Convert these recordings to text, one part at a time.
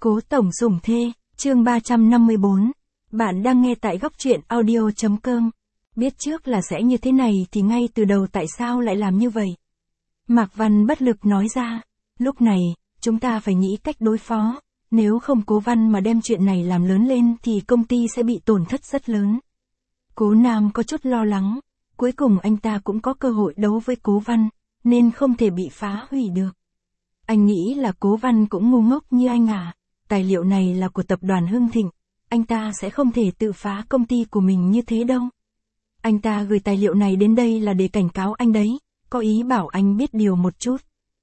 Cố tổng sủng thê, chương 354. Bạn đang nghe tại góc truyện audio.com. Biết trước là sẽ như thế này thì ngay từ đầu tại sao lại làm như vậy? Mạc Văn bất lực nói ra, lúc này, chúng ta phải nghĩ cách đối phó, nếu không Cố Văn mà đem chuyện này làm lớn lên thì công ty sẽ bị tổn thất rất lớn. Cố Nam có chút lo lắng, cuối cùng anh ta cũng có cơ hội đấu với Cố Văn, nên không thể bị phá hủy được. Anh nghĩ là Cố Văn cũng ngu ngốc như anh à, tài liệu này là của tập đoàn Hưng Thịnh, anh ta sẽ không thể tự phá công ty của mình như thế đâu. Anh ta gửi tài liệu này đến đây là để cảnh cáo anh đấy, có ý bảo anh biết điều một chút.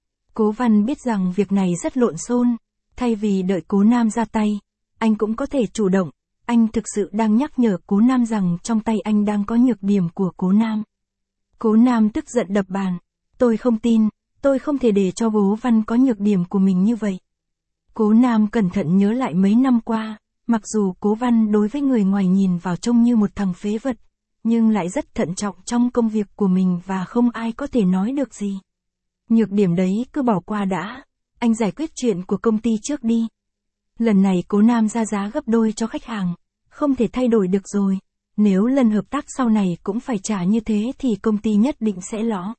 Cố Văn biết rằng việc này rất lộn xộn, thay vì đợi Cố Nam ra tay, anh cũng có thể chủ động, anh thực sự đang nhắc nhở Cố Nam rằng trong tay anh đang có nhược điểm của Cố Nam. Cố Nam tức giận đập bàn, tôi không tin, tôi không thể để cho Cố Văn có nhược điểm của mình như vậy. Cố Nam cẩn thận nhớ lại mấy năm qua, mặc dù Cố Văn đối với người ngoài nhìn vào trông như một thằng phế vật, nhưng lại rất thận trọng trong công việc của mình và không ai có thể nói được gì. Nhược điểm đấy cứ bỏ qua đã, anh giải quyết chuyện của công ty trước đi. Lần này Cố Nam ra giá gấp đôi cho khách hàng, không thể thay đổi được rồi, nếu lần hợp tác sau này cũng phải trả như thế thì công ty nhất định sẽ lỗ.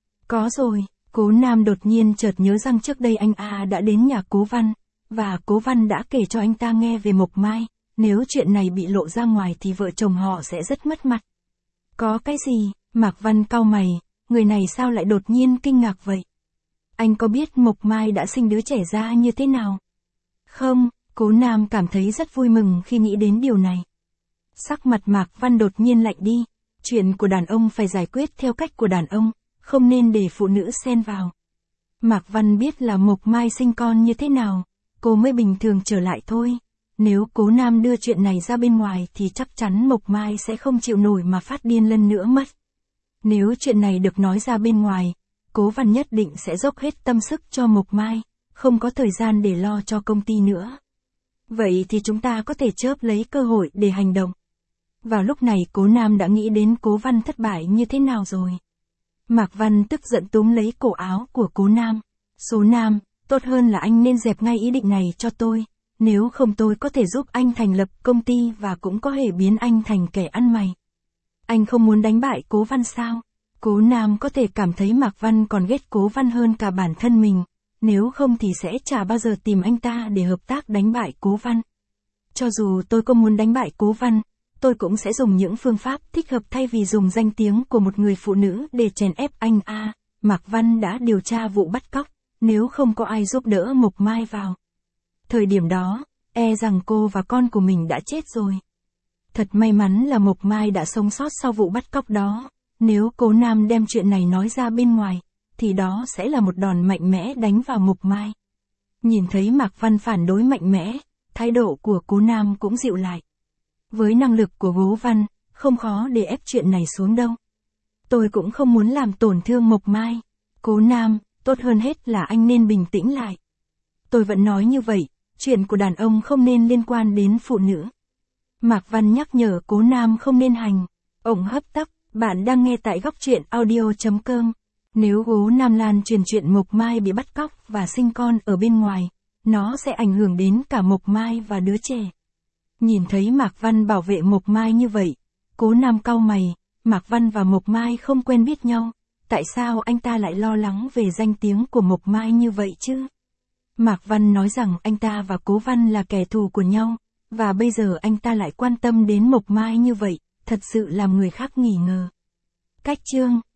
Có rồi, Cố Nam đột nhiên chợt nhớ rằng trước đây anh đã đến nhà Cố Văn, và Cố Văn đã kể cho anh ta nghe về Mộc Mai, nếu chuyện này bị lộ ra ngoài thì vợ chồng họ sẽ rất mất mặt. Có cái gì? Mạc Văn cau mày, người này sao lại đột nhiên kinh ngạc vậy? Anh có biết Mộc Mai đã sinh đứa trẻ ra như thế nào? Không, Cố Nam cảm thấy rất vui mừng khi nghĩ đến điều này. Sắc mặt Mạc Văn đột nhiên lạnh đi, chuyện của đàn ông phải giải quyết theo cách của đàn ông, không nên để phụ nữ xen vào. Mạc Văn biết là Mộc Mai sinh con như thế nào, cô mới bình thường trở lại thôi. Nếu Cố Nam đưa chuyện này ra bên ngoài thì chắc chắn Mộc Mai sẽ không chịu nổi mà phát điên lần nữa mất. Nếu chuyện này được nói ra bên ngoài, Cố Văn nhất định sẽ dốc hết tâm sức cho Mộc Mai, không có thời gian để lo cho công ty nữa. Vậy thì chúng ta có thể chớp lấy cơ hội để hành động. Vào lúc này Cố Nam đã nghĩ đến Cố Văn thất bại như thế nào rồi. Mạc Văn tức giận túm lấy cổ áo của Cố Nam. Số Nam, tốt hơn là anh nên dẹp ngay ý định này cho tôi. Nếu không tôi có thể giúp anh thành lập công ty và cũng có thể biến anh thành kẻ ăn mày. Anh không muốn đánh bại Cố Văn sao? Cố Nam có thể cảm thấy Mạc Văn còn ghét Cố Văn hơn cả bản thân mình. Nếu không thì sẽ chả bao giờ tìm anh ta để hợp tác đánh bại Cố Văn. Cho dù tôi có muốn đánh bại Cố Văn, tôi cũng sẽ dùng những phương pháp thích hợp thay vì dùng danh tiếng của một người phụ nữ để chèn ép anh Mạc Văn đã điều tra vụ bắt cóc, nếu không có ai giúp đỡ Mộc Mai vào. Thời điểm đó, rằng cô và con của mình đã chết rồi. Thật may mắn là Mộc Mai đã sống sót sau vụ bắt cóc đó, nếu Cố Nam đem chuyện này nói ra bên ngoài, thì đó sẽ là một đòn mạnh mẽ đánh vào Mộc Mai. Nhìn thấy Mạc Văn phản đối mạnh mẽ, thái độ của Cố Nam cũng dịu lại. Với năng lực của Cố Văn, không khó để ép chuyện này xuống đâu. Tôi cũng không muốn làm tổn thương Mộc Mai. Cố Nam, tốt hơn hết là anh nên bình tĩnh lại. Tôi vẫn nói như vậy, chuyện của đàn ông không nên liên quan đến phụ nữ. Mạc Văn nhắc nhở Cố Nam không nên hành ổng hấp tấp. Bạn đang nghe tại góc truyện audio.com. Nếu Cố Nam lan truyền chuyện Mộc Mai bị bắt cóc và sinh con ở bên ngoài, nó sẽ ảnh hưởng đến cả Mộc Mai và đứa trẻ. Nhìn thấy Mạc Văn bảo vệ Mộc Mai như vậy, Cố Nam cau mày, Mạc Văn và Mộc Mai không quen biết nhau, tại sao anh ta lại lo lắng về danh tiếng của Mộc Mai như vậy chứ? Mạc Văn nói rằng anh ta và Cố Văn là kẻ thù của nhau, và bây giờ anh ta lại quan tâm đến Mộc Mai như vậy, thật sự làm người khác nghi ngờ. Cách chương